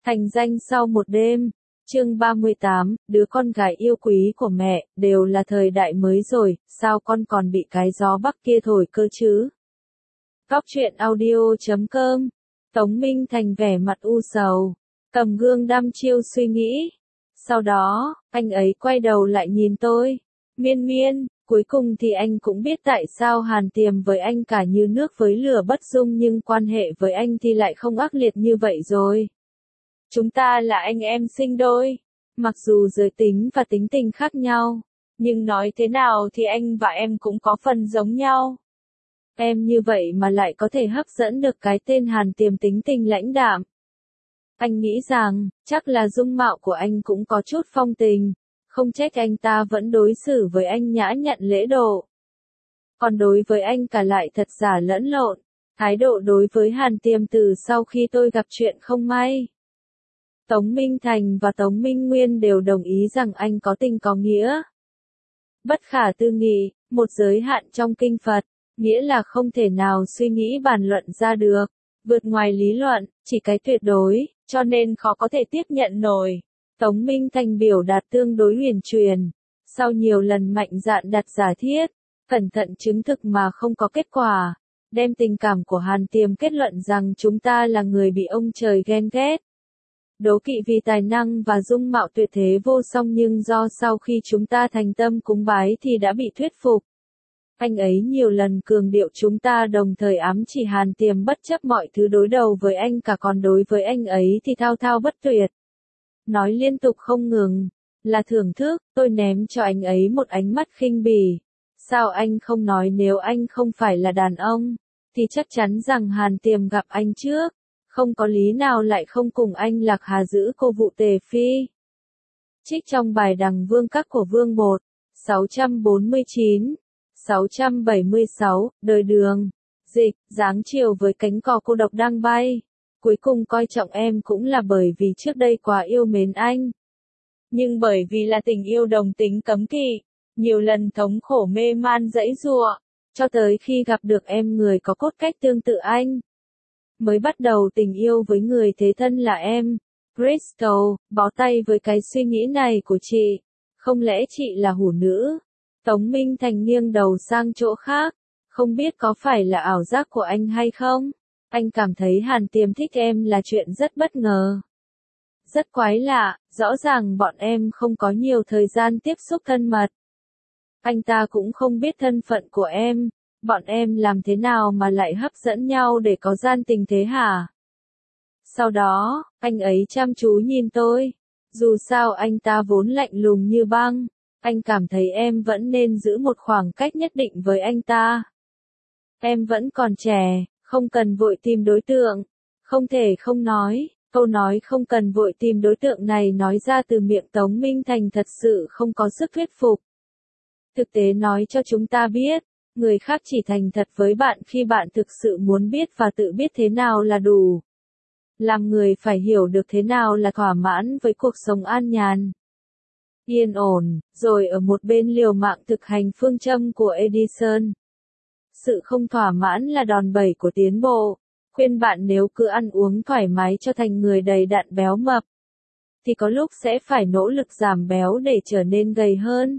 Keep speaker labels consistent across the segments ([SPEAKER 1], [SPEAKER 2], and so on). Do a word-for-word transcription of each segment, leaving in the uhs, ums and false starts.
[SPEAKER 1] Thành danh sau một đêm. Chương ba mươi tám, đứa con gái yêu quý của mẹ, đều là thời đại mới rồi, sao con còn bị cái gió bắc kia thổi cơ chứ? Góc truyện audio chấm com. Tống Minh Thành vẻ mặt u sầu, cầm gương đăm chiêu suy nghĩ. Sau đó, anh ấy quay đầu lại nhìn tôi. Miên Miên, cuối cùng thì anh cũng biết tại sao Hàn Tiềm với anh cả như nước với lửa bất dung nhưng quan hệ với anh thì lại không ác liệt như vậy rồi. Chúng ta là anh em sinh đôi. Mặc dù giới tính và tính tình khác nhau, nhưng nói thế nào thì anh và em cũng có phần giống nhau. Em như vậy mà lại có thể hấp dẫn được cái tên Hàn Tiềm tính tình lãnh đạm. Anh nghĩ rằng, chắc là dung mạo của anh cũng có chút phong tình, không trách anh ta vẫn đối xử với anh nhã nhặn lễ độ. Còn đối với anh cả lại thật giả lẫn lộn, thái độ đối với Hàn Tiềm từ sau khi tôi gặp chuyện không may. Tống Minh Thành và Tống Minh Nguyên đều đồng ý rằng anh có tình có nghĩa. Bất khả tư nghị, một giới hạn trong kinh Phật, nghĩa là không thể nào suy nghĩ bàn luận ra được, vượt ngoài lý luận, chỉ cái tuyệt đối, cho nên khó có thể tiếp nhận nổi. Tống Minh Thành biểu đạt tương đối huyền truyền, sau nhiều lần mạnh dạn đặt giả thiết, cẩn thận chứng thực mà không có kết quả, đem tình cảm của Hàn Tiềm kết luận rằng chúng ta là người bị ông trời ghen ghét. Đố kỵ vì tài năng và dung mạo tuyệt thế vô song nhưng do sau khi chúng ta thành tâm cúng bái thì đã bị thuyết phục. Anh ấy nhiều lần cường điệu chúng ta đồng thời ám chỉ Hàn Tiềm bất chấp mọi thứ đối đầu với anh cả còn đối với anh ấy thì thao thao bất tuyệt. Nói liên tục không ngừng, là thưởng thức, tôi ném cho anh ấy một ánh mắt khinh bỉ. Sao anh không nói nếu anh không phải là đàn ông, thì chắc chắn rằng Hàn Tiềm gặp anh trước. Không có lý nào lại không cùng anh Lạc Hà giữ cô vụ Tề Phi. Trích trong bài Đằng Vương Các của Vương Bột, sáu trăm bốn mươi chín, sáu trăm bảy mươi sáu, đời Đường. Dịch, dáng chiều với cánh cò cô độc đang bay. Cuối cùng coi trọng em cũng là bởi vì trước đây quá yêu mến anh. Nhưng bởi vì là tình yêu đồng tính cấm kỵ, nhiều lần thống khổ mê man dãy giụa, cho tới khi gặp được em người có cốt cách tương tự anh. Mới bắt đầu tình yêu với người thế thân là em. Bristol, bó tay với cái suy nghĩ này của chị. Không lẽ chị là hủ nữ? Tống Minh Thành nghiêng đầu sang chỗ khác. Không biết có phải là ảo giác của anh hay không? Anh cảm thấy Hàn Tiềm thích em là chuyện rất bất ngờ. Rất quái lạ, rõ ràng bọn em không có nhiều thời gian tiếp xúc thân mật. Anh ta cũng không biết thân phận của em. Bọn em làm thế nào mà lại hấp dẫn nhau để có gian tình thế hả? Sau đó, anh ấy chăm chú nhìn tôi. Dù sao anh ta vốn lạnh lùng như băng, anh cảm thấy em vẫn nên giữ một khoảng cách nhất định với anh ta. Em vẫn còn trẻ, không cần vội tìm đối tượng. Không thể không nói, câu nói không cần vội tìm đối tượng này nói ra từ miệng Tống Minh Thành thật sự không có sức thuyết phục. Thực tế nói cho chúng ta biết. Người khác chỉ thành thật với bạn khi bạn thực sự muốn biết và tự biết thế nào là đủ. Làm người phải hiểu được thế nào là thỏa mãn với cuộc sống an nhàn, yên ổn, rồi ở một bên liều mạng thực hành phương châm của Edison. Sự không thỏa mãn là đòn bẩy của tiến bộ. Khuyên bạn nếu cứ ăn uống thoải mái cho thành người đầy đặn béo mập, thì có lúc sẽ phải nỗ lực giảm béo để trở nên gầy hơn.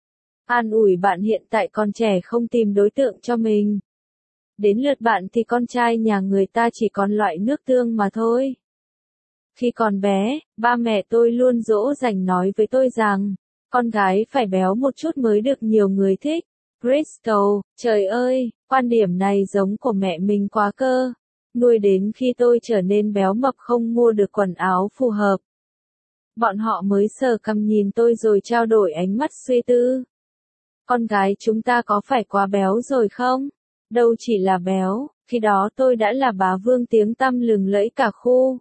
[SPEAKER 1] An ủi bạn hiện tại còn trẻ không tìm đối tượng cho mình. Đến lượt bạn thì con trai nhà người ta chỉ còn loại nước tương mà thôi. Khi còn bé, ba mẹ tôi luôn dỗ dành nói với tôi rằng, con gái phải béo một chút mới được nhiều người thích. Bristol, trời ơi, quan điểm này giống của mẹ mình quá cơ. Nuôi đến khi tôi trở nên béo mập không mua được quần áo phù hợp. Bọn họ mới sờ cằm nhìn tôi rồi trao đổi ánh mắt suy tư. Con gái chúng ta có phải quá béo rồi không? Đâu chỉ là béo, khi đó tôi đã là bá vương tiếng tăm lừng lẫy cả khu.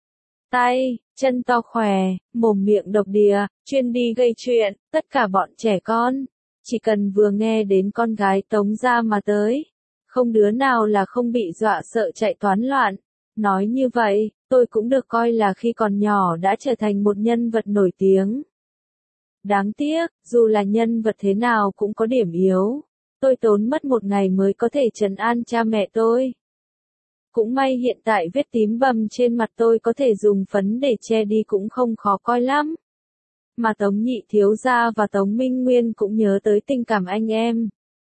[SPEAKER 1] Tay, chân to khỏe, mồm miệng độc đìa, chuyên đi gây chuyện, tất cả bọn trẻ con. Chỉ cần vừa nghe đến con gái Tống gia mà tới. Không đứa nào là không bị dọa sợ chạy toán loạn. Nói như vậy, tôi cũng được coi là khi còn nhỏ đã trở thành một nhân vật nổi tiếng. Đáng tiếc, dù là nhân vật thế nào cũng có điểm yếu. Tôi tốn mất một ngày mới có thể trấn an cha mẹ tôi. Cũng may hiện tại vết tím bầm trên mặt tôi có thể dùng phấn để che đi cũng không khó coi lắm. Mà Tống nhị thiếu gia và Tống Minh Nguyên cũng nhớ tới tình cảm anh em.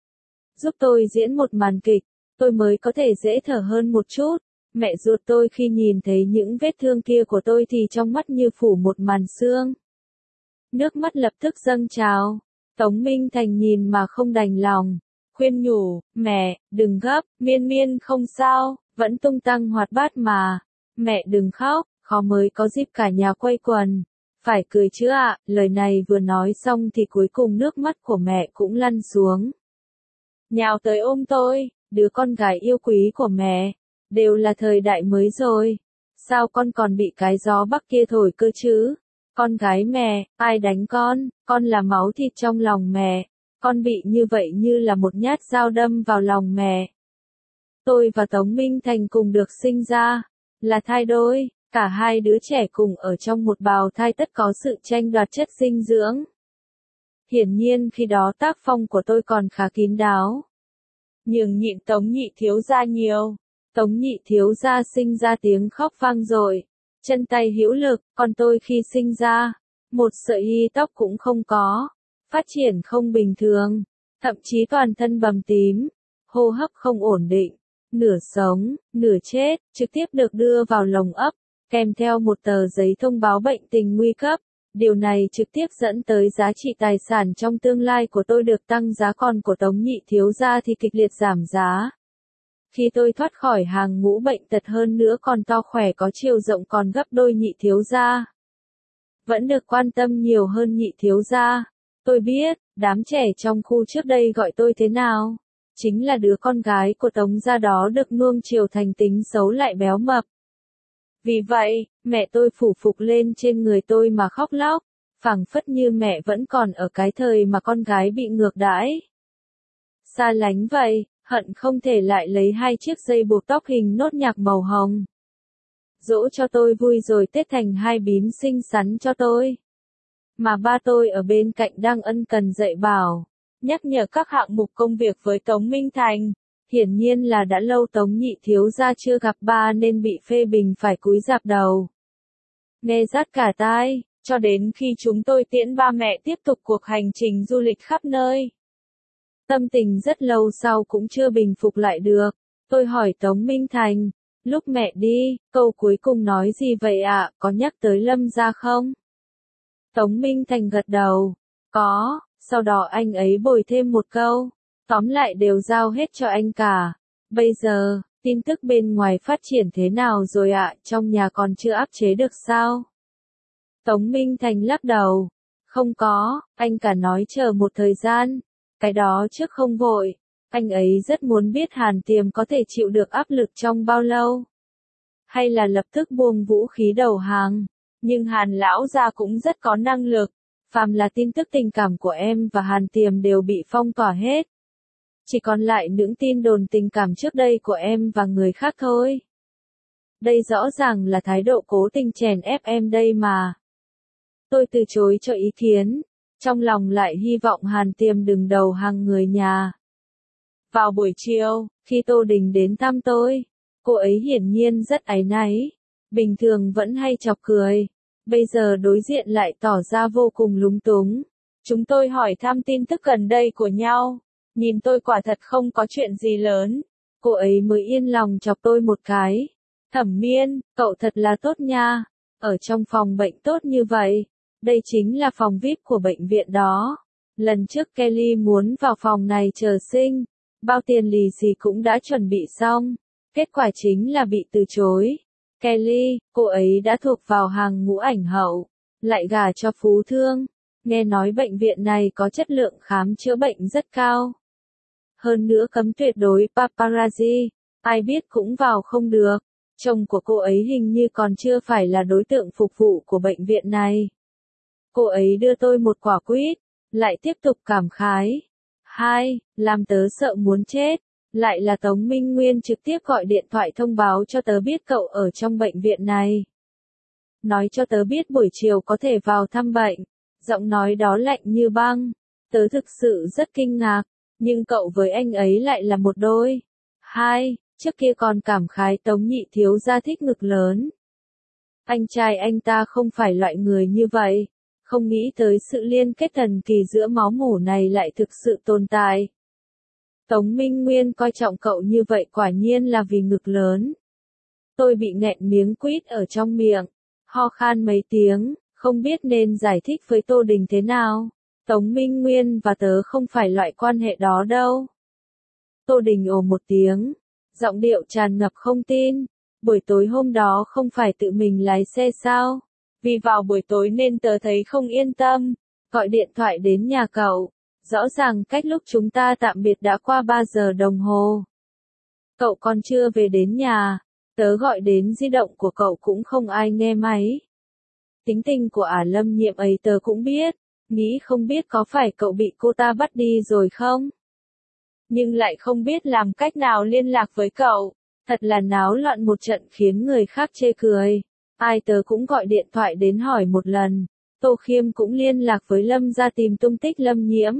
[SPEAKER 1] Giúp tôi diễn một màn kịch, tôi mới có thể dễ thở hơn một chút. Mẹ ruột tôi khi nhìn thấy những vết thương kia của tôi thì trong mắt như phủ một màn sương. Nước mắt lập tức dâng trào. Tống Minh Thành nhìn mà không đành lòng. Khuyên nhủ, mẹ, đừng gấp, Miên Miên không sao, vẫn tung tăng hoạt bát mà. Mẹ đừng khóc, khó mới có dịp cả nhà quây quần. Phải cười chứ ạ, lời này vừa nói xong thì cuối cùng nước mắt của mẹ cũng lăn xuống. Nhào tới ôm tôi, đứa con gái yêu quý của mẹ. Đều là thời đại mới rồi. Sao con còn bị cái gió bắc kia thổi cơ chứ? Con gái mẹ, ai đánh con? Con là máu thịt trong lòng mẹ. Con bị như vậy như là một nhát dao đâm vào lòng mẹ. Tôi và Tống Minh Thành cùng được sinh ra. Là thai đôi. Cả hai đứa trẻ cùng ở trong một bào thai tất có sự tranh đoạt chất dinh dưỡng. Hiển nhiên khi đó tác phong của tôi còn khá kín đáo. Nhường nhịn Tống nhị thiếu gia nhiều. Tống nhị thiếu gia sinh ra tiếng khóc vang dội, chân tay hữu lực, còn tôi khi sinh ra, một sợi y tóc cũng không có, phát triển không bình thường, thậm chí toàn thân bầm tím, hô hấp không ổn định, nửa sống, nửa chết, trực tiếp được đưa vào lồng ấp, kèm theo một tờ giấy thông báo bệnh tình nguy cấp. Điều này trực tiếp dẫn tới giá trị tài sản trong tương lai của tôi được tăng giá, còn của Tống nhị thiếu gia thì kịch liệt giảm giá. Khi tôi thoát khỏi hàng ngũ bệnh tật hơn nữa còn to khỏe có chiều rộng còn gấp đôi nhị thiếu gia. Vẫn được quan tâm nhiều hơn nhị thiếu gia. Tôi biết, đám trẻ trong khu trước đây gọi tôi thế nào. Chính là đứa con gái của Tống gia đó được nuông chiều thành tính xấu lại béo mập. Vì vậy, mẹ tôi phủ phục lên trên người tôi mà khóc lóc, phảng phất như mẹ vẫn còn ở cái thời mà con gái bị ngược đãi. Xa lánh vậy, hận không thể lại lấy hai chiếc dây buộc tóc hình nốt nhạc màu hồng. Dỗ cho tôi vui rồi tết thành hai bím xinh xắn cho tôi. Mà ba tôi ở bên cạnh đang ân cần dạy bảo, nhắc nhở các hạng mục công việc với Tống Minh Thành. Hiển nhiên là đã lâu Tống nhị thiếu gia chưa gặp ba nên bị phê bình phải cúi rạp đầu. Nghe rát cả tai, cho đến khi chúng tôi tiễn ba mẹ tiếp tục cuộc hành trình du lịch khắp nơi. Tâm tình rất lâu sau cũng chưa bình phục lại được. Tôi hỏi Tống Minh Thành, lúc mẹ đi, câu cuối cùng nói gì vậy ạ, có nhắc tới Lâm gia không? Tống Minh Thành gật đầu, có, sau đó anh ấy bồi thêm một câu, tóm lại đều giao hết cho anh cả. Bây giờ, tin tức bên ngoài phát triển thế nào rồi ạ, trong nhà còn chưa áp chế được sao? Tống Minh Thành lắc đầu, không có, anh cả nói chờ một thời gian. Cái đó trước không vội, anh ấy rất muốn biết Hàn Tiềm có thể chịu được áp lực trong bao lâu. Hay là lập tức buông vũ khí đầu hàng. Nhưng Hàn lão gia cũng rất có năng lực. Phàm là tin tức tình cảm của em và Hàn Tiềm đều bị phong tỏa hết. Chỉ còn lại những tin đồn tình cảm trước đây của em và người khác thôi. Đây rõ ràng là thái độ cố tình chèn ép em đây mà. Tôi từ chối cho ý kiến. Trong lòng lại hy vọng Hàn Tiềm đừng đầu hàng người nhà. Vào buổi chiều, khi Tô Đình đến thăm tôi, cô ấy hiển nhiên rất áy náy. Bình thường vẫn hay chọc cười. Bây giờ đối diện lại tỏ ra vô cùng lúng túng. Chúng tôi hỏi thăm tin tức gần đây của nhau. Nhìn tôi quả thật không có chuyện gì lớn. Cô ấy mới yên lòng chọc tôi một cái. Thẩm Miên, cậu thật là tốt nha. Ở trong phòng bệnh tốt như vậy. Đây chính là phòng vi ai pi của bệnh viện đó. Lần trước Kelly muốn vào phòng này chờ sinh. Bao tiền lì xì cũng đã chuẩn bị xong. Kết quả chính là bị từ chối. Kelly, cô ấy đã thuộc vào hàng ngũ ảnh hậu. Lại gả cho phú thương. Nghe nói bệnh viện này có chất lượng khám chữa bệnh rất cao. Hơn nữa cấm tuyệt đối paparazzi. Ai biết cũng vào không được. Chồng của cô ấy hình như còn chưa phải là đối tượng phục vụ của bệnh viện này. Cô ấy đưa tôi một quả quýt, lại tiếp tục cảm khái. Hai, làm tớ sợ muốn chết. Lại là Tống Minh Nguyên trực tiếp gọi điện thoại thông báo cho tớ biết cậu ở trong bệnh viện này. Nói cho tớ biết buổi chiều có thể vào thăm bệnh. Giọng nói đó lạnh như băng. Tớ thực sự rất kinh ngạc. Nhưng cậu với anh ấy lại là một đôi. Hai, Trước kia còn cảm khái Tống nhị thiếu gia thích ngực lớn. Anh trai anh ta không phải loại người như vậy, không nghĩ tới sự liên kết thần kỳ giữa máu mủ này lại thực sự tồn tại. Tống Minh Nguyên coi trọng cậu như vậy quả nhiên là vì ngực lớn. Tôi bị nghẹn miếng quýt ở trong miệng, ho khan mấy tiếng, không biết nên giải thích với Tô Đình thế nào. Tống Minh Nguyên và tớ không phải loại quan hệ đó đâu. Tô Đình ồ một tiếng, giọng điệu tràn ngập không tin. Buổi tối hôm đó không phải tự mình lái xe sao? Vì vào buổi tối nên tớ thấy không yên tâm, gọi điện thoại đến nhà cậu. Rõ ràng cách lúc chúng ta tạm biệt đã qua ba giờ đồng hồ. Cậu còn chưa về đến nhà, tớ gọi đến di động của cậu cũng không ai nghe máy. Tính tình của ả Lâm Nhiệm ấy tớ cũng biết, nghĩ không biết có phải cậu bị cô ta bắt đi rồi không? Nhưng lại không biết làm cách nào liên lạc với cậu, thật là náo loạn một trận khiến người khác chê cười. Ai tớ cũng gọi điện thoại đến hỏi một lần, Tô Khiêm cũng liên lạc với Lâm ra tìm tung tích Lâm Nhiễm.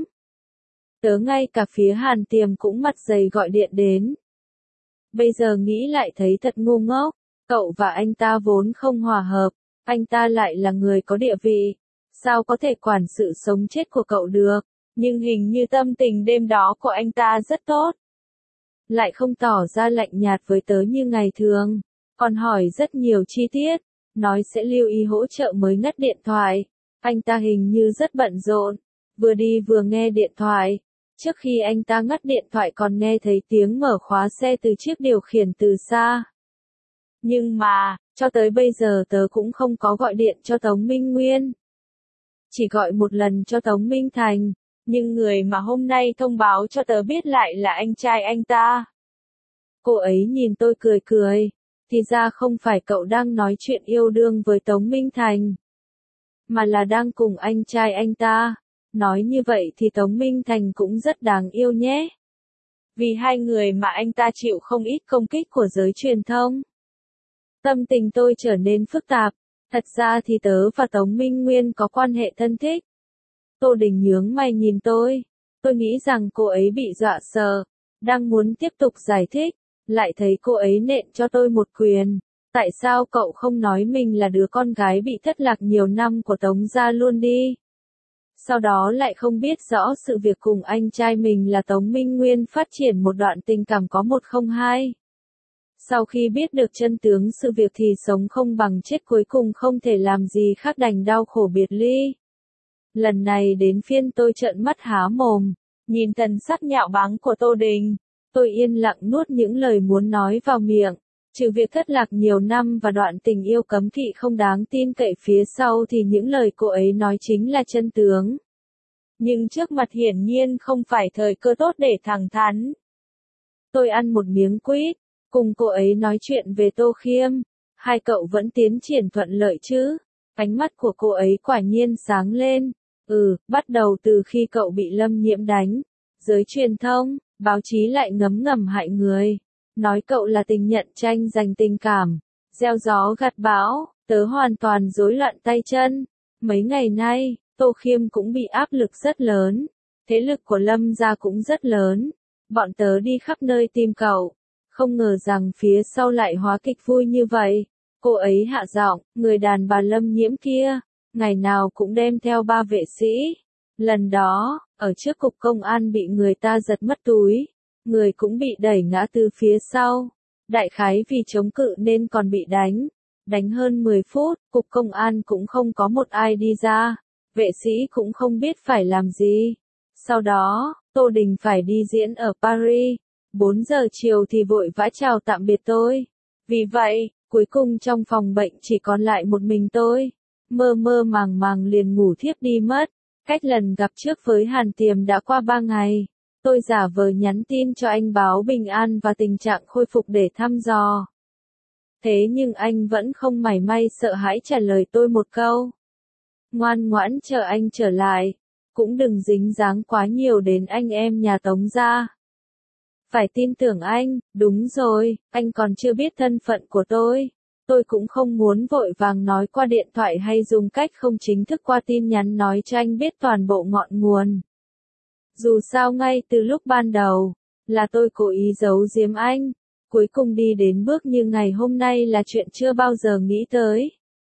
[SPEAKER 1] Tớ ngay cả phía Hàn Tiềm cũng mặt dày gọi điện đến. Bây giờ nghĩ lại thấy thật ngu ngốc, cậu và anh ta vốn không hòa hợp, anh ta lại là người có địa vị, sao có thể quản sự sống chết của cậu được, nhưng hình như tâm tình đêm đó của anh ta rất tốt. Lại không tỏ ra lạnh nhạt với tớ như ngày thường, còn hỏi rất nhiều chi tiết, nói sẽ lưu ý hỗ trợ mới ngắt điện thoại. Anh ta hình như rất bận rộn, vừa đi vừa nghe điện thoại. Trước khi anh ta ngắt điện thoại còn nghe thấy tiếng mở khóa xe từ chiếc điều khiển từ xa. Nhưng mà, cho tới bây giờ tớ cũng không có gọi điện cho Tống Minh Nguyên. Chỉ gọi một lần cho Tống Minh Thành, nhưng người mà hôm nay thông báo cho tớ biết lại là anh trai anh ta. Cô ấy nhìn tôi cười cười, thì ra không phải cậu đang nói chuyện yêu đương với Tống Minh Thành, mà là đang cùng anh trai anh ta. Nói như vậy thì Tống Minh Thành cũng rất đáng yêu nhé. Vì hai người mà anh ta chịu không ít công kích của giới truyền thông. Tâm tình tôi trở nên phức tạp, thật ra thì tớ và Tống Minh Nguyên có quan hệ thân thích. Tô Đình nhướng mày nhìn tôi, tôi nghĩ rằng cô ấy bị dọa sợ, đang muốn tiếp tục giải thích, lại thấy cô ấy nện cho tôi một quyền. Tại sao cậu không nói mình là đứa con gái bị thất lạc nhiều năm của Tống gia luôn đi? Sau đó lại không biết rõ sự việc cùng anh trai mình là Tống Minh Nguyên phát triển một đoạn tình cảm có một không hai. Sau khi biết được chân tướng sự việc thì sống không bằng chết, cuối cùng không thể làm gì khác đành đau khổ biệt ly. Lần này đến phiên tôi trợn mắt há mồm, nhìn thần sắc nhạo báng của Tô Đình, tôi yên lặng nuốt những lời muốn nói vào miệng. Trừ việc thất lạc nhiều năm và đoạn tình yêu cấm kỵ không đáng tin cậy phía sau thì những lời cô ấy nói chính là chân tướng. Nhưng trước mặt hiển nhiên không phải thời cơ tốt để thẳng thắn. Tôi ăn một miếng quýt, cùng cô ấy nói chuyện về Tô Khiêm. Hai cậu vẫn tiến triển thuận lợi chứ? Ánh mắt của cô ấy quả nhiên sáng lên. Ừ, bắt đầu từ khi cậu bị Lâm Nhiễm đánh, giới truyền thông, báo chí lại ngấm ngầm hại người. Nói cậu là tình nhận tranh giành tình cảm, gieo gió gặt bão, tớ hoàn toàn rối loạn tay chân. Mấy ngày nay, Tô Khiêm cũng bị áp lực rất lớn, thế lực của Lâm gia cũng rất lớn. Bọn tớ đi khắp nơi tìm cậu, không ngờ rằng phía sau lại hóa kịch vui như vậy. Cô ấy hạ giọng, người đàn bà Lâm Nhiễm kia, ngày nào cũng đem theo ba vệ sĩ. Lần đó, ở trước cục công an bị người ta giật mất túi. Người cũng bị đẩy ngã từ phía sau. Đại khái vì chống cự nên còn bị đánh. Đánh hơn mười phút, cục công an cũng không có một ai đi ra. Vệ sĩ cũng không biết phải làm gì. Sau đó, Tô Đình phải đi diễn ở Paris. bốn giờ chiều thì vội vã chào tạm biệt tôi. Vì vậy, cuối cùng trong phòng bệnh chỉ còn lại một mình tôi. Mơ mơ màng màng liền ngủ thiếp đi mất. Cách lần gặp trước với Hàn Tiềm đã qua ba ngày. Tôi giả vờ nhắn tin cho anh báo bình an và tình trạng khôi phục để thăm dò. Thế nhưng anh vẫn không mảy may sợ hãi trả lời tôi một câu. Ngoan ngoãn chờ anh trở lại, cũng đừng dính dáng quá nhiều đến anh em nhà Tống gia. Phải tin tưởng anh, đúng rồi, anh còn chưa biết thân phận của tôi. Tôi cũng không muốn vội vàng nói qua điện thoại hay dùng cách không chính thức qua tin nhắn nói cho anh biết toàn bộ ngọn nguồn. Dù sao ngay từ lúc ban đầu, là tôi cố ý giấu giếm anh. cuối cùng đi đến bước như ngày hôm nay là chuyện chưa bao giờ nghĩ tới.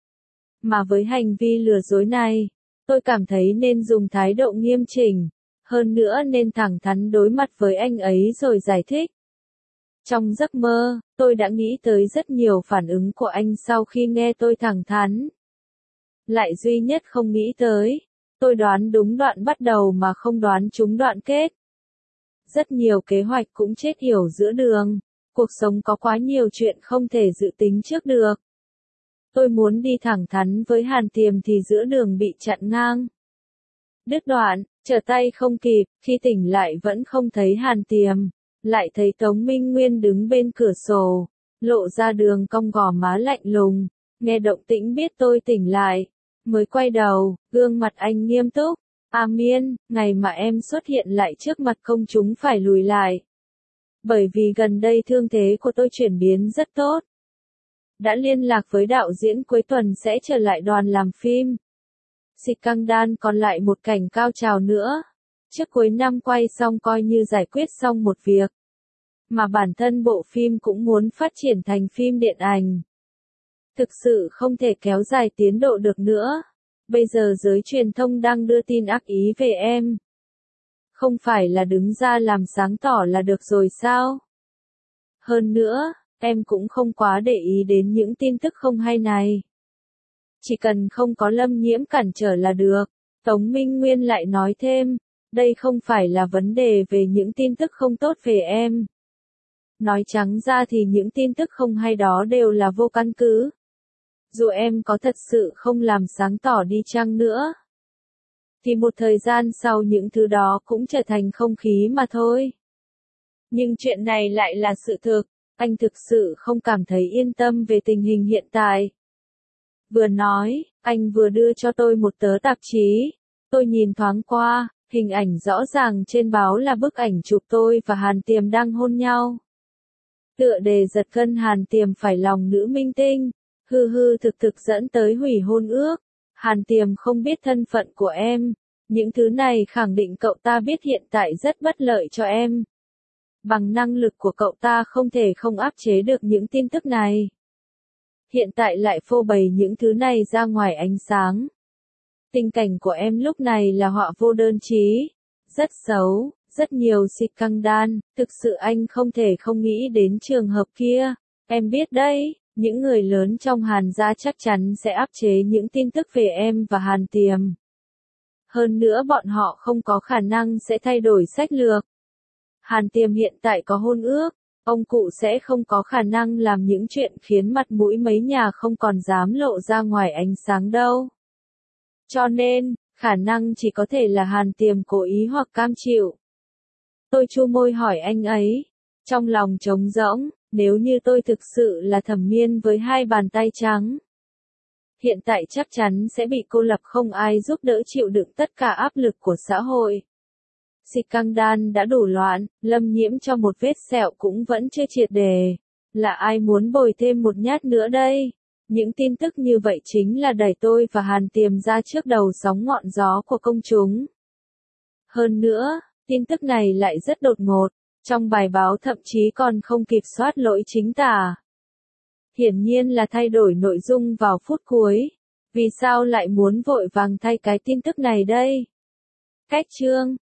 [SPEAKER 1] Mà với hành vi lừa dối này, tôi cảm thấy nên dùng thái độ nghiêm chỉnh, hơn nữa nên thẳng thắn đối mặt với anh ấy rồi giải thích. Trong giấc mơ, tôi đã nghĩ tới rất nhiều phản ứng của anh sau khi nghe tôi thẳng thắn. Lại duy nhất không nghĩ tới, tôi đoán đúng đoạn bắt đầu mà không đoán trúng đoạn kết. Rất nhiều kế hoạch cũng chết yểu giữa đường, cuộc sống có quá nhiều chuyện không thể dự tính trước được. Tôi muốn đi thẳng thắn với Hàn Tiềm thì giữa đường bị chặn ngang. Đứt đoạn, trở tay không kịp, khi tỉnh lại vẫn không thấy Hàn Tiềm, lại thấy Tống Minh Nguyên đứng bên cửa sổ, lộ ra đường cong gò má lạnh lùng, nghe động tĩnh biết tôi tỉnh lại, mới quay đầu, gương mặt anh nghiêm túc, "A Miên, ngày mà em xuất hiện lại trước mặt công chúng phải lùi lại. Bởi vì gần đây thương thế của tôi chuyển biến rất tốt. Đã liên lạc với đạo diễn cuối tuần sẽ trở lại đoàn làm phim. Scandal còn lại một cảnh cao trào nữa. Trước cuối năm quay xong coi như giải quyết xong một việc. Mà bản thân bộ phim cũng muốn phát triển thành phim điện ảnh. Thực sự không thể kéo dài tiến độ được nữa. Bây giờ giới truyền thông đang đưa tin ác ý về em. Không phải là đứng ra làm sáng tỏ là được rồi sao? Hơn nữa, em cũng không quá để ý đến những tin tức không hay này. Chỉ cần không có Lâm Nhiễm cản trở là được." Tống Minh Nguyên lại nói thêm, "Đây không phải là vấn đề về những tin tức không tốt về em. Nói trắng ra thì những tin tức không hay đó đều là vô căn cứ. Dù em có thật sự không làm sáng tỏ đi chăng nữa, thì một thời gian sau những thứ đó cũng trở thành không khí mà thôi. Nhưng chuyện này lại là sự thực, anh thực sự không cảm thấy yên tâm về tình hình hiện tại." Vừa nói, anh vừa đưa cho tôi một tờ tạp chí. Tôi nhìn thoáng qua, hình ảnh rõ ràng trên báo là bức ảnh chụp tôi và Hàn Tiềm đang hôn nhau. Tựa đề giật gân Hàn Tiềm phải lòng nữ minh tinh, hư hư thực thực dẫn tới hủy hôn ước. Hàn Tiềm không biết thân phận của em. Những thứ này khẳng định cậu ta biết hiện tại rất bất lợi cho em. Bằng năng lực của cậu ta không thể không áp chế được những tin tức này. Hiện tại lại phô bày những thứ này ra ngoài ánh sáng. Tình cảnh của em lúc này là họa vô đơn chí. Rất xấu, rất nhiều scandal, thực sự anh không thể không nghĩ đến trường hợp kia. Em biết đấy, những người lớn trong Hàn gia chắc chắn sẽ áp chế những tin tức về em và Hàn Tiềm. Hơn nữa bọn họ không có khả năng sẽ thay đổi sách lược. Hàn Tiềm hiện tại có hôn ước, ông cụ sẽ không có khả năng làm những chuyện khiến mặt mũi mấy nhà không còn dám lộ ra ngoài ánh sáng đâu. Cho nên, khả năng chỉ có thể là Hàn Tiềm cố ý hoặc cam chịu. Tôi chu môi hỏi anh ấy, trong lòng trống rỗng, nếu như tôi thực sự là Thẩm Miên với hai bàn tay trắng, hiện tại chắc chắn sẽ bị cô lập, không ai giúp đỡ chịu đựng tất cả áp lực của xã hội. Scandal đã đủ loạn, Lâm Nhiễm cho một vết sẹo cũng vẫn chưa triệt đề. Là ai muốn bồi thêm một nhát nữa đây? Những tin tức như vậy chính là đẩy tôi và Hàn Tiềm ra trước đầu sóng ngọn gió của công chúng. Hơn nữa, tin tức này lại rất đột ngột, trong bài báo thậm chí còn không kịp soát lỗi chính tả. Hiển nhiên là thay đổi nội dung vào phút cuối. Vì sao lại muốn vội vàng thay cái tin tức này đây? Cách chương